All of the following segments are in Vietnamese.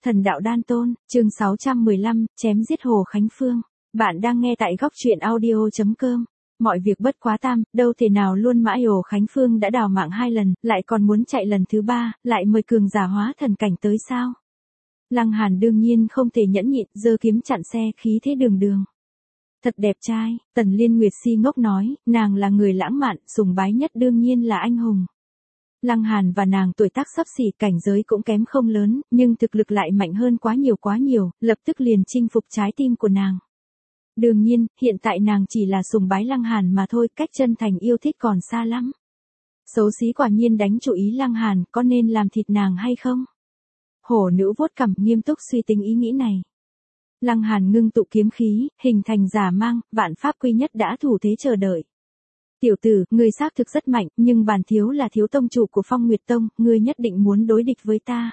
Thần đạo đan tôn, chương 615, chém giết Hồ Khánh Phương. Bạn đang nghe tại góc truyện audio.com. Mọi việc bất quá tam, đâu thể nào luôn mãi. Hồ Khánh Phương đã đào mạng 2 lần, lại còn muốn chạy lần thứ 3, lại mời cường giả hóa thần cảnh tới sao? Lăng Hàn đương nhiên không thể nhẫn nhịn, giơ kiếm chặn xe, khí thế đường đường. Thật đẹp trai, Tần Liên Nguyệt si ngốc nói, nàng là người lãng mạn, sùng bái nhất đương nhiên là anh hùng. Lăng Hàn và nàng tuổi tác xấp xỉ, cảnh giới cũng kém không lớn, nhưng thực lực lại mạnh hơn quá nhiều, lập tức liền chinh phục trái tim của nàng. Đương nhiên, hiện tại nàng chỉ là sùng bái Lăng Hàn mà thôi, cách chân thành yêu thích còn xa lắm. Xấu xí quả nhiên đánh chủ ý Lăng Hàn, có nên làm thịt nàng hay không? Hổ nữ vuốt cằm nghiêm túc suy tính ý nghĩ này. Lăng Hàn ngưng tụ kiếm khí, hình thành giả mang, vạn pháp quy nhất đã thủ thế chờ đợi. Tiểu tử, ngươi xác thực rất mạnh, nhưng bản thiếu là thiếu tông chủ của Phong Nguyệt Tông, ngươi nhất định muốn đối địch với ta.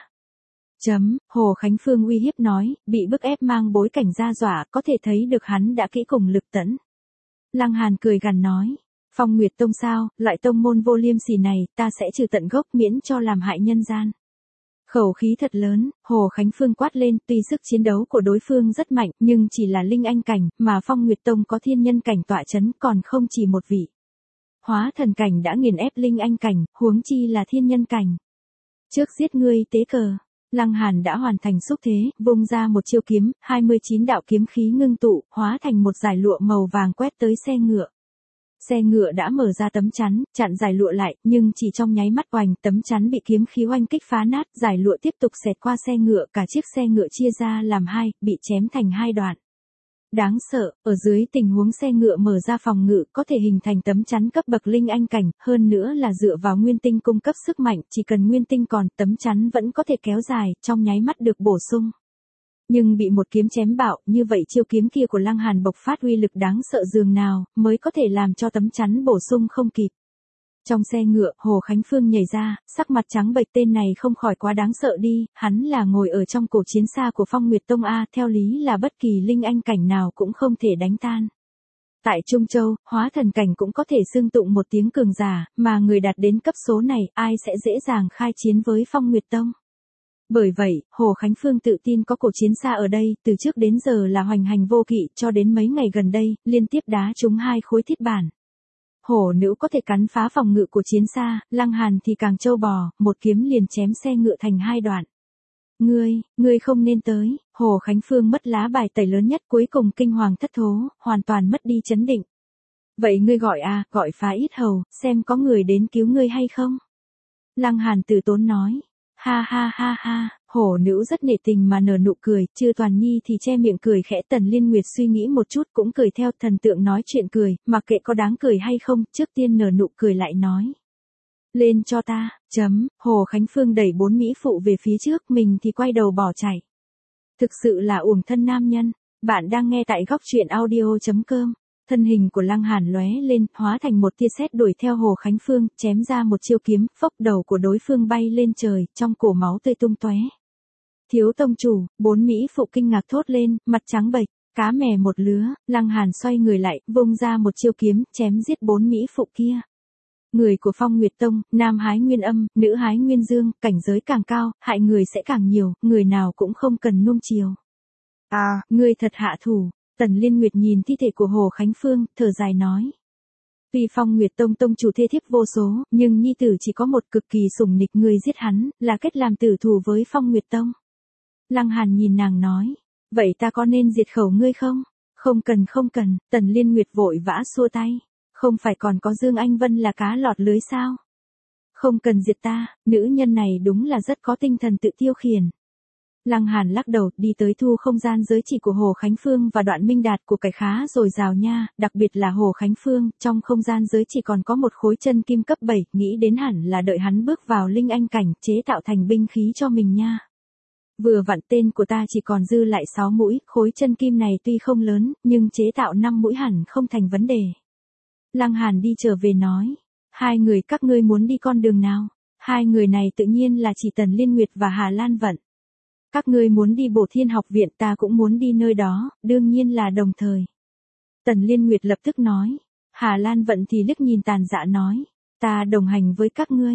Hồ Khánh Phương uy hiếp nói, bị bức ép mang bối cảnh ra dọa, có thể thấy được hắn đã kỹ cùng lực tẫn. Lăng Hàn cười gằn nói, Phong Nguyệt Tông sao, loại tông môn vô liêm sỉ này, ta sẽ trừ tận gốc miễn cho làm hại nhân gian. Khẩu khí thật lớn, Hồ Khánh Phương quát lên, tuy sức chiến đấu của đối phương rất mạnh, nhưng chỉ là linh anh cảnh, mà Phong Nguyệt Tông có thiên nhân cảnh tọa chấn, còn không chỉ một vị. Hóa thần cảnh đã nghiền ép linh anh cảnh, huống chi là thiên nhân cảnh. Trước giết ngươi tế cờ, Lăng Hàn đã hoàn thành xúc thế, vung ra một chiêu kiếm, 29 đạo kiếm khí ngưng tụ, hóa thành một dải lụa màu vàng quét tới xe ngựa. Xe ngựa đã mở ra tấm chắn, chặn dải lụa lại, nhưng chỉ trong nháy mắt oành, tấm chắn bị kiếm khí oanh kích phá nát, dải lụa tiếp tục xẹt qua xe ngựa, cả chiếc xe ngựa chia ra làm hai, bị chém thành 2 đoạn. Đáng sợ, ở dưới tình huống xe ngựa mở ra phòng ngự có thể hình thành tấm chắn cấp bậc linh anh cảnh, hơn nữa là dựa vào nguyên tinh cung cấp sức mạnh, chỉ cần nguyên tinh còn, tấm chắn vẫn có thể kéo dài, trong nháy mắt được bổ sung. Nhưng bị một kiếm chém bạo, như vậy chiêu kiếm kia của Lăng Hàn bộc phát uy lực đáng sợ dường nào, mới có thể làm cho tấm chắn bổ sung không kịp. Trong xe ngựa, Hồ Khánh Phương nhảy ra, sắc mặt trắng bệch, tên này không khỏi quá đáng sợ đi, hắn là ngồi ở trong cổ chiến xa của Phong Nguyệt Tông A, theo lý là bất kỳ linh anh cảnh nào cũng không thể đánh tan. Tại Trung Châu, hóa thần cảnh cũng có thể xưng tụng một tiếng cường giả, mà người đạt đến cấp số này, ai sẽ dễ dàng khai chiến với Phong Nguyệt Tông. Bởi vậy, Hồ Khánh Phương tự tin có cổ chiến xa ở đây, từ trước đến giờ là hoành hành vô kỵ, cho đến mấy ngày gần đây, liên tiếp đá trúng 2 khối thiết bản. Hổ nữ có thể cắn phá phòng ngự của chiến xa, Lăng Hàn thì càng trâu bò, một kiếm liền chém xe ngựa thành 2 đoạn. Ngươi không nên tới. Hồ Khánh Phương mất lá bài tẩy lớn nhất, cuối cùng kinh hoàng thất thố, hoàn toàn mất đi chấn định. Vậy ngươi gọi phá ít hầu, xem có người đến cứu ngươi hay không? Lăng Hàn từ tốn nói. Ha, hổ nữ rất nể tình mà nở nụ cười, Chư Toàn Nhi thì che miệng cười khẽ. Tần Liên Nguyệt suy nghĩ một chút cũng cười theo, thần tượng nói chuyện cười, mặc kệ có đáng cười hay không, trước tiên nở nụ cười lại nói. Lên cho ta, Hồ Khánh Phương đẩy 4 mỹ phụ về phía trước, mình thì quay đầu bỏ chạy. Thực sự là uổng thân nam nhân. Bạn đang nghe tại góc truyện audio.com. Thân hình của Lăng Hàn lóe lên, hóa thành một tia sét đuổi theo Hồ Khánh Phương, chém ra một chiêu kiếm, phốc, đầu của đối phương bay lên trời, trong cổ máu tươi tung tóe. Thiếu tông chủ, 4 mỹ phụ kinh ngạc thốt lên, mặt trắng bệch, cá mè một lứa. Lăng Hàn xoay người lại, vung ra một chiêu kiếm, chém giết 4 mỹ phụ kia. Người của Phong Nguyệt Tông, nam hái nguyên âm, nữ hái nguyên dương, cảnh giới càng cao, hại người sẽ càng nhiều, người nào cũng không cần nuông chiều. Ngươi thật hạ thủ. Tần Liên Nguyệt nhìn thi thể của Hồ Khánh Phương, thở dài nói. Tuy Phong Nguyệt Tông tông chủ thê thiếp vô số, nhưng nhi tử chỉ có một, cực kỳ sủng nịch, người giết hắn, là kết làm tử thù với Phong Nguyệt Tông. Lăng Hàn nhìn nàng nói. Vậy ta có nên diệt khẩu ngươi không? Không cần, Tần Liên Nguyệt vội vã xua tay. Không phải còn có Dương Anh Vân là cá lọt lưới sao? Không cần diệt ta, nữ nhân này đúng là rất có tinh thần tự tiêu khiển. Lăng Hàn lắc đầu, đi tới thu không gian giới chỉ của Hồ Khánh Phương và đoạn minh đạt của cải khá rồi rào nha, đặc biệt là Hồ Khánh Phương, trong không gian giới chỉ còn có một khối chân kim cấp 7, nghĩ đến hẳn là đợi hắn bước vào linh anh cảnh, chế tạo thành binh khí cho mình nha. Vừa vặn tên của ta chỉ còn dư lại 6 mũi, khối chân kim này tuy không lớn, nhưng chế tạo 5 mũi hẳn không thành vấn đề. Lăng Hàn đi trở về nói, 2 người các ngươi muốn đi con đường nào? 2 người này tự nhiên là chỉ Tần Liên Nguyệt và Hà Lan Vận. Các ngươi muốn đi Bổ Thiên học viện, ta cũng muốn đi nơi đó, đương nhiên là đồng thời. Tần Liên Nguyệt lập tức nói. Hà Lan Vận thì liếc nhìn Tàn Dạ nói. Ta đồng hành với các ngươi.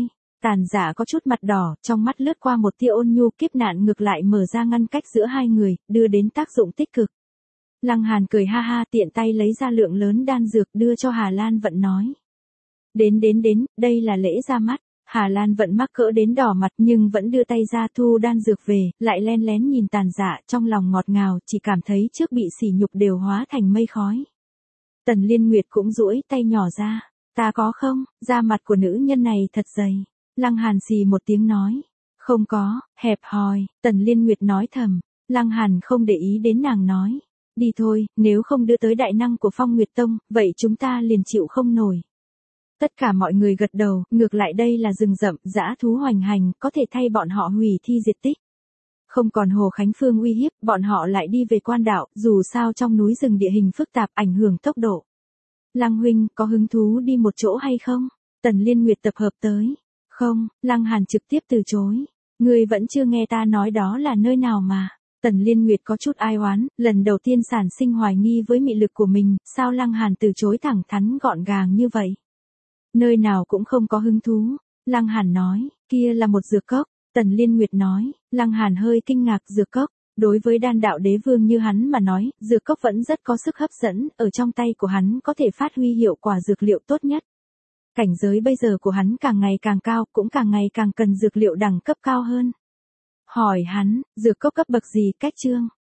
Tàn Dạ có chút mặt đỏ, trong mắt lướt qua một tia ôn nhu, kiếp nạn ngược lại mở ra ngăn cách giữa hai người, đưa đến tác dụng tích cực. Lăng Hàn cười ha ha, tiện tay lấy ra lượng lớn đan dược đưa cho Hà Lan Vận nói. Đến, đây là lễ ra mắt. Hà Lan Vận mắc cỡ đến đỏ mặt nhưng vẫn đưa tay ra thu đan dược về, lại len lén nhìn Tàn Dạ, trong lòng ngọt ngào, chỉ cảm thấy trước bị sỉ nhục đều hóa thành mây khói. Tần Liên Nguyệt cũng duỗi tay nhỏ ra. Ta có không? Da mặt của nữ nhân này thật dày. Lăng Hàn xì một tiếng nói. Không có, hẹp hòi. Tần Liên Nguyệt nói thầm. Lăng Hàn không để ý đến nàng nói. Đi thôi, nếu không đưa tới đại năng của Phong Nguyệt Tông, vậy chúng ta liền chịu không nổi. Tất cả mọi người gật đầu, ngược lại đây là rừng rậm, dã thú hoành hành, có thể thay bọn họ hủy thi diệt tích. Không còn Hồ Khánh Phương uy hiếp, bọn họ lại đi về quan đạo, dù sao trong núi rừng địa hình phức tạp ảnh hưởng tốc độ. Lăng huynh, có hứng thú đi một chỗ hay không? Tần Liên Nguyệt tập hợp tới. Không, Lăng Hàn trực tiếp từ chối. Ngươi vẫn chưa nghe ta nói đó là nơi nào mà. Tần Liên Nguyệt có chút ai oán, lần đầu tiên sản sinh hoài nghi với mị lực của mình, sao Lăng Hàn từ chối thẳng thắn gọn gàng như vậy? Nơi nào cũng không có hứng thú. Lăng Hàn nói, kia là một dược cốc. Tần Liên Nguyệt nói, Lăng Hàn hơi kinh ngạc, dược cốc. Đối với đan đạo đế vương như hắn mà nói, dược cốc vẫn rất có sức hấp dẫn, ở trong tay của hắn có thể phát huy hiệu quả dược liệu tốt nhất. Cảnh giới bây giờ của hắn càng ngày càng cao, cũng càng ngày càng cần dược liệu đẳng cấp cao hơn. Hỏi hắn, dược cốc cấp bậc gì, cách chương?